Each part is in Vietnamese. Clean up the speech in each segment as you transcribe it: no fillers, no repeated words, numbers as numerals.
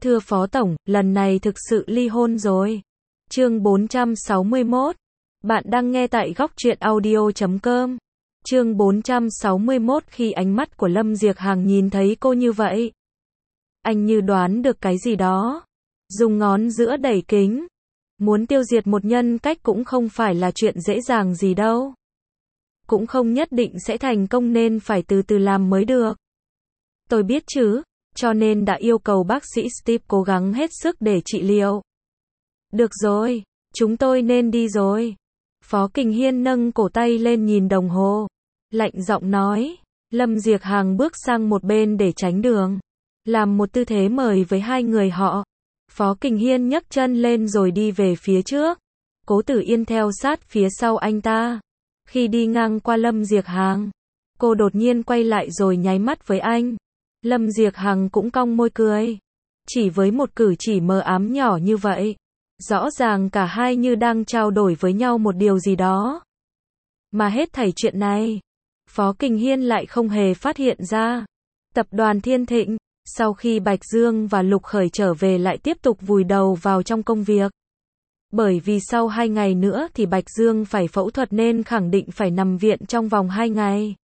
Thưa Phó Tổng, lần này thực sự ly hôn rồi. Chương 461. Bạn đang nghe tại góc truyện audio.com. Chương 461. Khi ánh mắt của Lâm Diệc Hàng nhìn thấy cô như vậy, anh như đoán được cái gì đó. Dùng ngón giữa đẩy kính. Muốn tiêu diệt một nhân cách cũng không phải là chuyện dễ dàng gì đâu. Cũng không nhất định sẽ thành công nên phải từ từ làm mới được. Tôi biết chứ, cho nên đã yêu cầu bác sĩ Steve cố gắng hết sức để trị liệu. Được rồi, chúng tôi nên đi rồi. Phó Kình Hiên nâng cổ tay lên nhìn đồng hồ. Lạnh giọng nói. Lâm Diệc Hàng bước sang một bên để tránh đường. Làm một tư thế mời với hai người họ. Phó Kình Hiên nhấc chân lên rồi đi về phía trước. Cố Tử Yên theo sát phía sau anh ta. Khi đi ngang qua Lâm Diệc Hàng, cô đột nhiên quay lại rồi nháy mắt với anh. Lâm Diệc Hàng cũng cong môi cười. Chỉ với một cử chỉ mờ ám nhỏ như vậy, rõ ràng cả hai như đang trao đổi với nhau một điều gì đó. Mà hết thảy chuyện này, Phó Kình Hiên lại không hề phát hiện ra. Tập đoàn Thiên Thịnh, sau khi Bạch Dương và Lục Khởi trở về lại tiếp tục vùi đầu vào trong công việc. Bởi vì sau 2 ngày nữa thì Bạch Dương phải phẫu thuật nên khẳng định phải nằm viện trong vòng 2 ngày.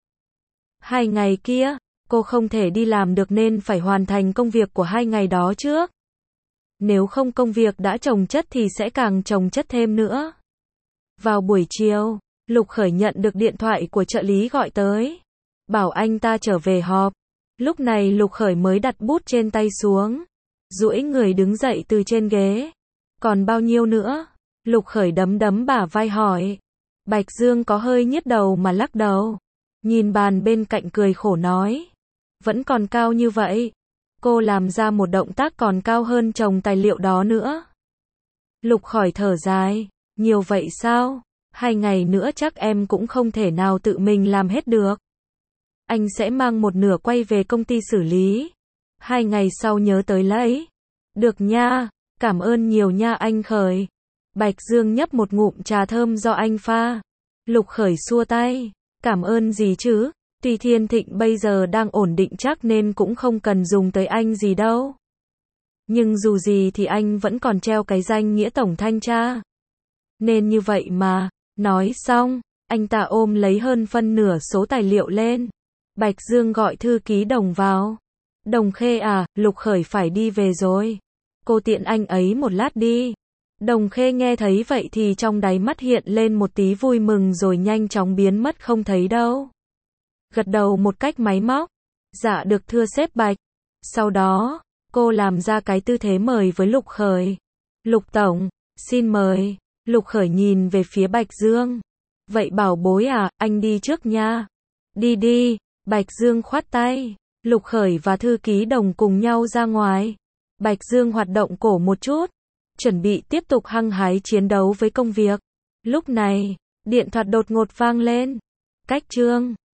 2 ngày kia, cô không thể đi làm được nên phải hoàn thành công việc của 2 ngày đó trước. Nếu không công việc đã chồng chất thì sẽ càng chồng chất thêm nữa. Vào buổi chiều, Lục Khởi nhận được điện thoại của trợ lý gọi tới. Bảo anh ta trở về họp. Lúc này Lục Khởi mới đặt bút trên tay xuống. Duỗi người đứng dậy từ trên ghế. Còn bao nhiêu nữa? Lục Khởi đấm đấm bả vai hỏi. Bạch Dương có hơi nhức đầu mà lắc đầu. Nhìn bàn bên cạnh cười khổ nói. Vẫn còn cao như vậy. Cô làm ra một động tác còn cao hơn chồng tài liệu đó nữa. Lục Khởi thở dài. Nhiều vậy sao? 2 ngày nữa chắc em cũng không thể nào tự mình làm hết được. Anh sẽ mang một nửa quay về công ty xử lý. 2 ngày sau nhớ tới lấy. Được nha, cảm ơn nhiều nha anh Khởi. Bạch Dương nhấp một ngụm trà thơm do anh pha. Lục Khởi xua tay. Cảm ơn gì chứ? Tuy Thiên Thịnh bây giờ đang ổn định chắc nên cũng không cần dùng tới anh gì đâu. Nhưng dù gì thì anh vẫn còn treo cái danh nghĩa tổng thanh tra. Nên như vậy mà. Nói xong, anh ta ôm lấy hơn phân nửa số tài liệu lên. Bạch Dương gọi thư ký Đồng vào. Đồng Khê à, Lục Khởi phải đi về rồi. Cô tiện anh ấy một lát đi. Đồng Khê nghe thấy vậy thì trong đáy mắt hiện lên một tí vui mừng rồi nhanh chóng biến mất không thấy đâu. Gật đầu một cách máy móc. Dạ được thưa sếp Bạch. Sau đó, cô làm ra cái tư thế mời với Lục Khởi. Lục Tổng, xin mời. Lục Khởi nhìn về phía Bạch Dương. Vậy bảo bối à, anh đi trước nha. Đi đi, Bạch Dương khoát tay. Lục Khởi và thư ký Đồng cùng nhau ra ngoài. Bạch Dương hoạt động cổ một chút. Chuẩn bị tiếp tục hăng hái chiến đấu với công việc. Lúc này, điện thoại đột ngột vang lên. Cách Trương.